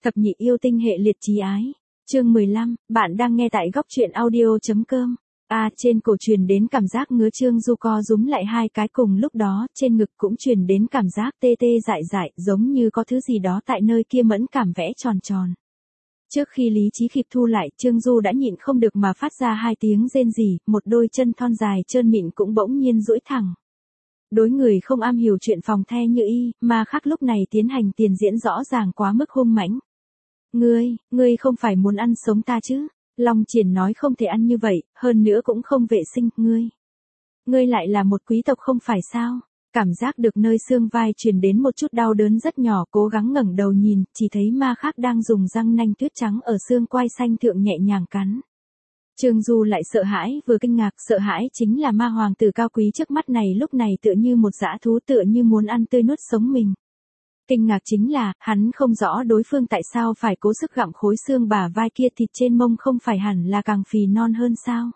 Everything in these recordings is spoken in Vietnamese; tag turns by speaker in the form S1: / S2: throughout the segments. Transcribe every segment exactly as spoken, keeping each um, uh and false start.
S1: Thập nhị yêu tinh hệ liệt chí ái. Chương mười lăm, bạn đang nghe tại góc truyện audio.com. À, trên cổ truyền đến cảm giác ngứa, Trương Du co rúm lại hai cái cùng lúc đó, trên ngực cũng truyền đến cảm giác tê tê dại dại, giống như có thứ gì đó tại nơi kia mẫn cảm vẽ tròn tròn. Trước khi lý trí kịp thu lại, Trương Du đã nhịn không được mà phát ra hai tiếng rên rỉ, một đôi chân thon dài trơn mịn cũng bỗng nhiên duỗi thẳng. Đối người không am hiểu chuyện phòng the như y, mà khác lúc này tiến hành tiền diễn rõ ràng quá mức hung mãnh. Ngươi, ngươi không phải muốn ăn sống ta chứ? Long Triển nói không thể ăn như vậy, hơn nữa cũng không vệ sinh, ngươi. Ngươi lại là một quý tộc không phải sao? Cảm giác được nơi xương vai truyền đến một chút đau đớn rất nhỏ, cố gắng ngẩng đầu nhìn, chỉ thấy ma khác đang dùng răng nanh tuyết trắng ở xương quai xanh thượng nhẹ nhàng cắn. Trương Du lại sợ hãi, vừa kinh ngạc, sợ hãi chính là ma hoàng tử cao quý trước mắt này lúc này tựa như một dã thú, tựa như muốn ăn tươi nuốt sống mình. Kinh ngạc chính là, hắn không rõ đối phương tại sao phải cố sức gặm khối xương bả vai kia, thịt trên mông không phải hẳn là càng phì non hơn sao?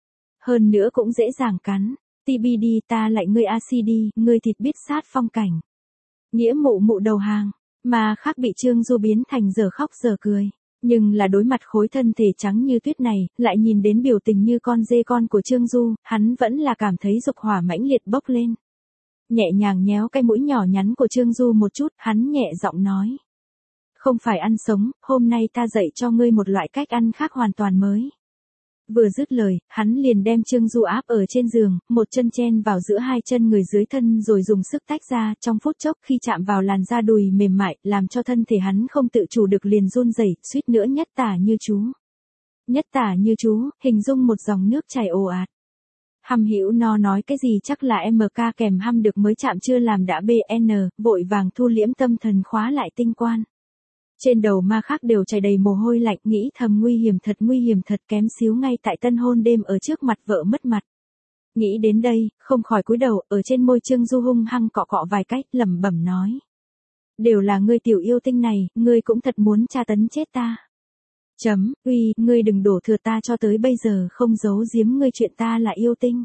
S1: Hơn nữa cũng dễ dàng cắn. Ti bi đi, ta lại ngươi a xê đi, ngươi thịt biết sát phong cảnh. Nghĩa mụ mụ đầu hàng, mà khác bị Trương Du biến thành giờ khóc giờ cười. Nhưng là đối mặt khối thân thể trắng như tuyết này, lại nhìn đến biểu tình như con dê con của Trương Du, hắn vẫn là cảm thấy dục hỏa mãnh liệt bốc lên. Nhẹ nhàng nhéo cái mũi nhỏ nhắn của Trương Du một chút, hắn nhẹ giọng nói. Không phải ăn sống, hôm nay ta dạy cho ngươi một loại cách ăn khác hoàn toàn mới. Vừa dứt lời, hắn liền đem Trương Du áp ở trên giường, một chân chen vào giữa hai chân người dưới thân rồi dùng sức tách ra, trong phút chốc khi chạm vào làn da đùi mềm mại, làm cho thân thể hắn không tự chủ được liền run rẩy, suýt nữa nhất tả như chú. Nhất tả như chú, hình dung một dòng nước chảy ồ ạt. Hăm Hữu No nói cái gì chắc là em ca kèm hăm được mới chạm chưa làm đã bê en, vội vàng thu liễm tâm thần khóa lại tinh quan. Trên đầu ma khác đều chảy đầy mồ hôi lạnh, nghĩ thầm nguy hiểm thật nguy hiểm thật, kém xíu ngay tại tân hôn đêm ở trước mặt vợ mất mặt. Nghĩ đến đây, không khỏi cúi đầu, ở trên môi Trương Du hung hăng cọ cọ vài cách, lẩm bẩm nói. Đều là ngươi tiểu yêu tinh này, ngươi cũng thật muốn tra tấn chết ta. Chấm, uy, ngươi đừng đổ thừa, ta cho tới bây giờ không giấu giếm ngươi chuyện ta là yêu tinh.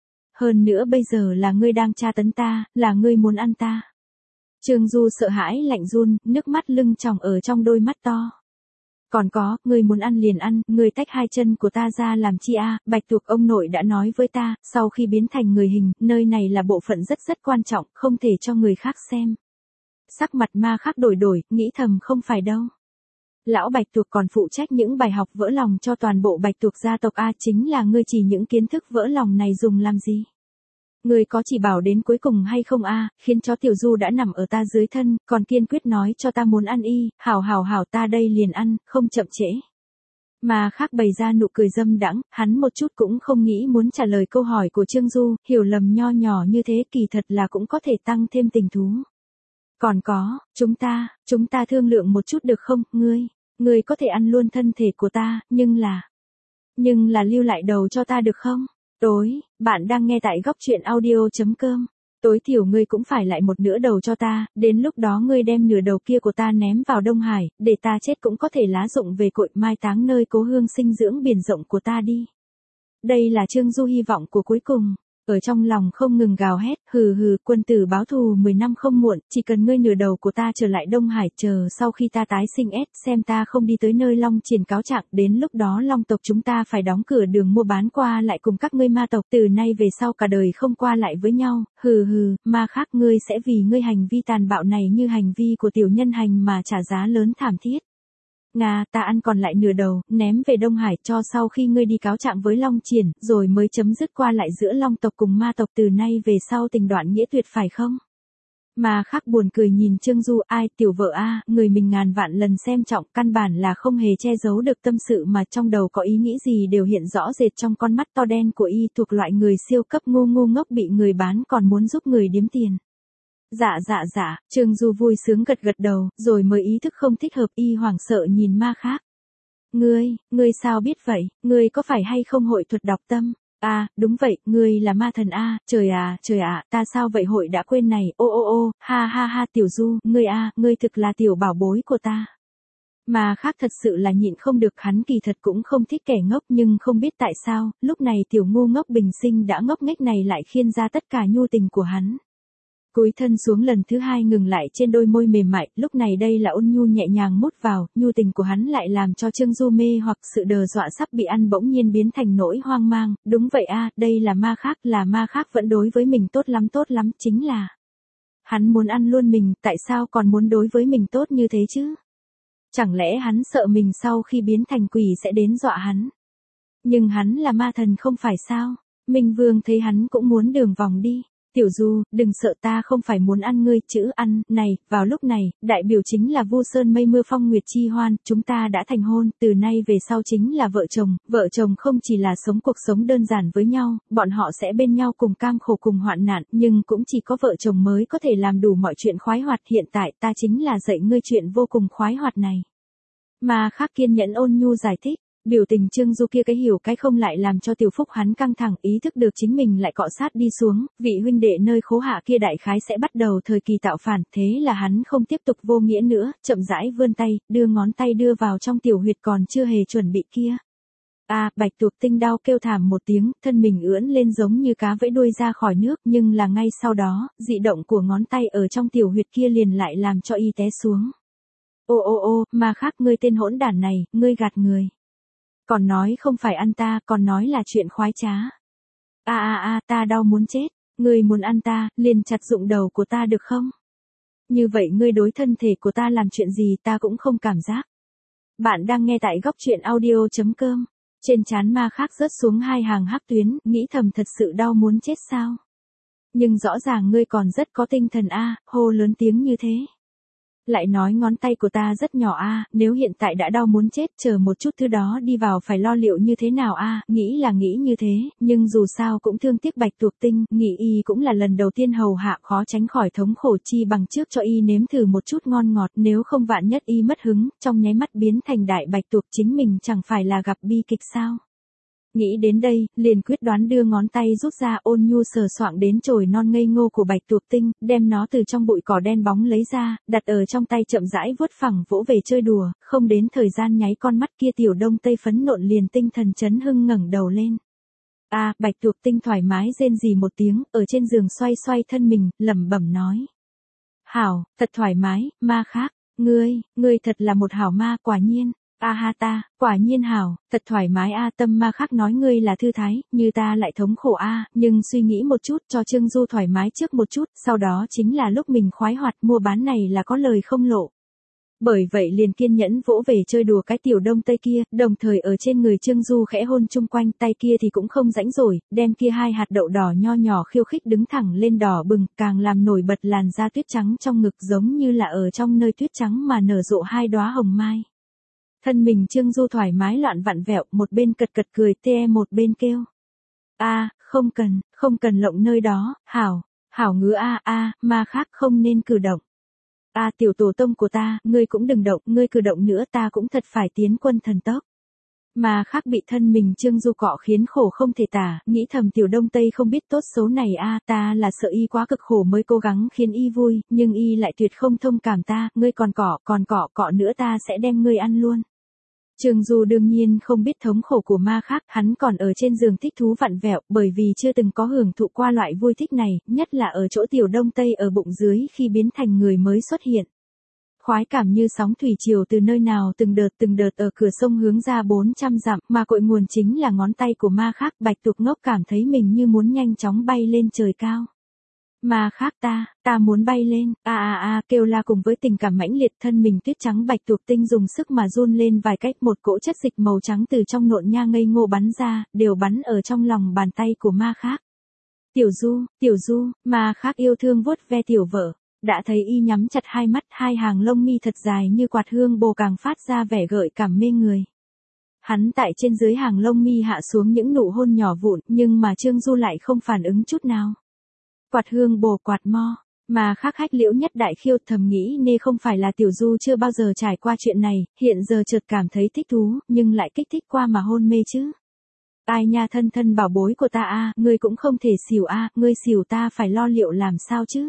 S1: Hơn nữa bây giờ là ngươi đang tra tấn ta, là ngươi muốn ăn ta. Trương Du sợ hãi lạnh run, nước mắt lưng tròng ở trong đôi mắt to. Còn có, ngươi muốn ăn liền ăn, ngươi tách hai chân của ta ra làm chi a? Bạch Tuộc ông nội đã nói với ta, sau khi biến thành người hình, nơi này là bộ phận rất rất quan trọng, không thể cho người khác xem. Sắc mặt ma khác đổi đổi, nghĩ thầm không phải đâu. Lão Bạch Tuộc còn phụ trách những bài học vỡ lòng cho toàn bộ Bạch Tuộc gia tộc a, chính là ngươi chỉ những kiến thức vỡ lòng này dùng làm gì? Ngươi có chỉ bảo đến cuối cùng hay không a, khiến chó Tiểu Du đã nằm ở ta dưới thân, còn kiên quyết nói cho ta muốn ăn y, hảo hảo hảo ta đây liền ăn, không chậm trễ. Mà khác bày ra nụ cười dâm đãng, hắn một chút cũng không nghĩ muốn trả lời câu hỏi của Trương Du, hiểu lầm nho nhỏ như thế kỳ thật là cũng có thể tăng thêm tình thú. Còn có, chúng ta, chúng ta thương lượng một chút được không, ngươi, ngươi có thể ăn luôn thân thể của ta, nhưng là, nhưng là lưu lại đầu cho ta được không? Tối, bạn đang nghe tại góc truyện audio.com. Tối thiểu ngươi cũng phải lại một nửa đầu cho ta, đến lúc đó ngươi đem nửa đầu kia của ta ném vào Đông Hải, để ta chết cũng có thể lá dụng về cội mai táng nơi cố hương sinh dưỡng biển rộng của ta đi. Đây là Trương Du hy vọng của cuối cùng. Ở trong lòng không ngừng gào hét, hừ hừ, quân tử báo thù mười năm không muộn, chỉ cần ngươi nửa đầu của ta trở lại Đông Hải, chờ sau khi ta tái sinh ép, xem ta không đi tới nơi Long Triển cáo trạng, đến lúc đó Long tộc chúng ta phải đóng cửa đường mua bán qua lại cùng các ngươi ma tộc, từ nay về sau cả đời không qua lại với nhau, hừ hừ, ma khác ngươi sẽ vì ngươi hành vi tàn bạo này như hành vi của tiểu nhân hành mà trả giá lớn thảm thiết. Nga, ta ăn còn lại nửa đầu, ném về Đông Hải cho sau khi ngươi đi cáo trạng với Long Triển, rồi mới chấm dứt qua lại giữa Long tộc cùng ma tộc, từ nay về sau tình đoạn nghĩa tuyệt phải không? Mà khác buồn cười nhìn Trương Du, ai, tiểu vợ a, người mình ngàn vạn lần xem trọng, căn bản là không hề che giấu được tâm sự mà trong đầu có ý nghĩ gì đều hiện rõ rệt trong con mắt to đen của y, thuộc loại người siêu cấp ngu ngu ngốc bị người bán còn muốn giúp người điếm tiền. Dạ dạ dạ, Trương Du vui sướng gật gật đầu, rồi mới ý thức không thích hợp, y hoảng sợ nhìn ma khác. Ngươi, ngươi sao biết vậy, ngươi có phải hay không hội thuật đọc tâm? À, đúng vậy, ngươi là ma thần a, trời à, trời ạ, à, ta sao vậy hội đã quên này, ô ô ô, ha ha ha Tiểu Du, ngươi a, ngươi thực là tiểu bảo bối của ta. Mà khác thật sự là nhịn không được, hắn kỳ thật cũng không thích kẻ ngốc, nhưng không biết tại sao, lúc này tiểu ngu ngốc bình sinh đã ngốc nghếch này lại khiên ra tất cả nhu tình của hắn. Cúi thân xuống lần thứ hai ngừng lại trên đôi môi mềm mại, lúc này đây là ôn nhu nhẹ nhàng mút vào, nhu tình của hắn lại làm cho Trương Du mê hoặc sự đờ dọa sắp bị ăn bỗng nhiên biến thành nỗi hoang mang, đúng vậy a, đây là ma khác, là ma khác vẫn đối với mình tốt lắm tốt lắm, chính là hắn muốn ăn luôn mình, tại sao còn muốn đối với mình tốt như thế chứ? Chẳng lẽ hắn sợ mình sau khi biến thành quỷ sẽ đến dọa hắn? Nhưng hắn là ma thần không phải sao? Minh Vương thấy hắn cũng muốn đường vòng đi. Tiểu Du, đừng sợ, ta không phải muốn ăn ngươi, chữ ăn, này, vào lúc này, đại biểu chính là vu sơn mây mưa phong nguyệt chi hoan, chúng ta đã thành hôn, từ nay về sau chính là vợ chồng, vợ chồng không chỉ là sống cuộc sống đơn giản với nhau, bọn họ sẽ bên nhau cùng cam khổ cùng hoạn nạn, nhưng cũng chỉ có vợ chồng mới có thể làm đủ mọi chuyện khoái hoạt, hiện tại ta chính là dạy ngươi chuyện vô cùng khoái hoạt này. Mà khác kiên nhẫn ôn nhu giải thích. Biểu tình Trương Du kia cái hiểu cái không lại làm cho Tiểu Phúc hắn căng thẳng, ý thức được chính mình lại cọ sát đi xuống, vị huynh đệ nơi khố hạ kia đại khái sẽ bắt đầu thời kỳ tạo phản, thế là hắn không tiếp tục vô nghĩa nữa, chậm rãi vươn tay, đưa ngón tay đưa vào trong tiểu huyệt còn chưa hề chuẩn bị kia. A, à, Bạch Tuộc Tinh đau kêu thảm một tiếng, thân mình ưỡn lên giống như cá vẫy đuôi ra khỏi nước, nhưng là ngay sau đó, dị động của ngón tay ở trong tiểu huyệt kia liền lại làm cho y té xuống. Ô ô ô, mà khác ngươi tên hỗn đản này, ngươi gạt người. Còn nói không phải ăn ta, còn nói là chuyện khoái trá. A a a, ta đau muốn chết, ngươi muốn ăn ta, liền chặt dụng đầu của ta được không? Như vậy ngươi đối thân thể của ta làm chuyện gì ta cũng không cảm giác. Bạn đang nghe tại góc truyện audio chấm com. Trên trán ma khác rớt xuống hai hàng hắc tuyến, nghĩ thầm thật sự đau muốn chết sao? Nhưng rõ ràng ngươi còn rất có tinh thần a, hô lớn tiếng như thế. Lại nói ngón tay của ta rất nhỏ a, à, nếu hiện tại đã đau muốn chết, chờ một chút thứ đó đi vào phải lo liệu như thế nào a, à, nghĩ là nghĩ như thế, nhưng dù sao cũng thương tiếc Bạch Tuộc Tinh, nghĩ y cũng là lần đầu tiên hầu hạ, khó tránh khỏi thống khổ, chi bằng trước cho y nếm thử một chút ngon ngọt, nếu không vạn nhất y mất hứng, trong nháy mắt biến thành đại bạch tuộc, chính mình chẳng phải là gặp bi kịch sao? Nghĩ đến đây, liền quyết đoán đưa ngón tay rút ra, ôn nhu sờ soạng đến chồi non ngây ngô của Bạch Tuộc Tinh, đem nó từ trong bụi cỏ đen bóng lấy ra, đặt ở trong tay chậm rãi vuốt phẳng vỗ về chơi đùa, không đến thời gian nháy con mắt kia Tiểu Đông Tây phấn nộn liền tinh thần chấn hưng ngẩng đầu lên. A, à, Bạch Tuộc Tinh thoải mái rên rỉ một tiếng, ở trên giường xoay xoay thân mình, lẩm bẩm nói. Hảo, thật thoải mái, ma khác, ngươi, ngươi thật là một hảo ma, quả nhiên. A ha ta, quả nhiên hảo, thật thoải mái a, tâm ma khác nói ngươi là thư thái, như ta lại thống khổ a, nhưng suy nghĩ một chút cho Trương Du thoải mái trước một chút, sau đó chính là lúc mình khoái hoạt, mua bán này là có lời không lộ. Bởi vậy liền kiên nhẫn vỗ về chơi đùa cái Tiểu Đông Tây kia, đồng thời ở trên người Trương Du khẽ hôn chung quanh, tay kia thì cũng không rãnh rồi, đem kia hai hạt đậu đỏ nho nhỏ khiêu khích đứng thẳng lên đỏ bừng, càng làm nổi bật làn da tuyết trắng trong ngực giống như là ở trong nơi tuyết trắng mà nở rộ hai đóa hồng mai. Thân mình Trương Du thoải mái loạn vặn vẹo, một bên cật cật cười tê một bên kêu. A, à, không cần, không cần lộng nơi đó, hảo, hảo ngứa a a, ma khác không nên cử động. A à, tiểu tổ tông của ta, ngươi cũng đừng động, ngươi cử động nữa ta cũng thật phải tiến quân thần tốc. Mà khác bị thân mình Trương Du cọ khiến khổ không thể tả, nghĩ thầm Tiểu Đông Tây không biết tốt số này a, à, ta là sợ y quá cực khổ mới cố gắng khiến y vui, nhưng y lại tuyệt không thông cảm ta, ngươi còn cọ, còn cọ, cọ nữa ta sẽ đem ngươi ăn luôn. Trương Du đương nhiên không biết thống khổ của ma khác, hắn còn ở trên giường thích thú vặn vẹo, bởi vì chưa từng có hưởng thụ qua loại vui thích này, nhất là ở chỗ Tiểu Đông Tây ở bụng dưới khi biến thành người mới xuất hiện. Khoái cảm như sóng thủy triều từ nơi nào từng đợt từng đợt ở cửa sông hướng ra bốn trăm dặm, mà cội nguồn chính là ngón tay của ma khác. Bạch Tuộc ngốc cảm thấy mình như muốn nhanh chóng bay lên trời cao. Ma khác ta, ta muốn bay lên, a a a, kêu la cùng với tình cảm mãnh liệt, thân mình tuyết trắng Bạch Tuộc Tinh dùng sức mà run lên vài cách, một cỗ chất dịch màu trắng từ trong nộn nha ngây ngô bắn ra, đều bắn ở trong lòng bàn tay của ma khác. Tiểu Du, Tiểu Du, ma khác yêu thương vuốt ve tiểu vợ, đã thấy y nhắm chặt hai mắt, hai hàng lông mi thật dài như quạt hương bồ càng phát ra vẻ gợi cảm mê người. Hắn tại trên dưới hàng lông mi hạ xuống những nụ hôn nhỏ vụn, nhưng mà Trương Du lại không phản ứng chút nào. Quạt hương bồ quạt mo, mà khác hách liễu nhất đại khiêu, thầm nghĩ nê không phải là Tiểu Du chưa bao giờ trải qua chuyện này, hiện giờ chợt cảm thấy thích thú, nhưng lại kích thích qua mà hôn mê chứ. Ai nha thân thân bảo bối của ta a, ngươi cũng không thể xỉu a, ngươi xỉu ta phải lo liệu làm sao chứ.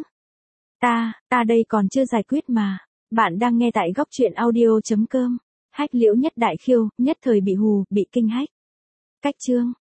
S1: Ta, ta đây còn chưa giải quyết mà. Bạn đang nghe tại góc truyện audio chấm com. Hách liễu nhất đại khiêu, nhất thời bị hù, bị kinh hách. Cách chương.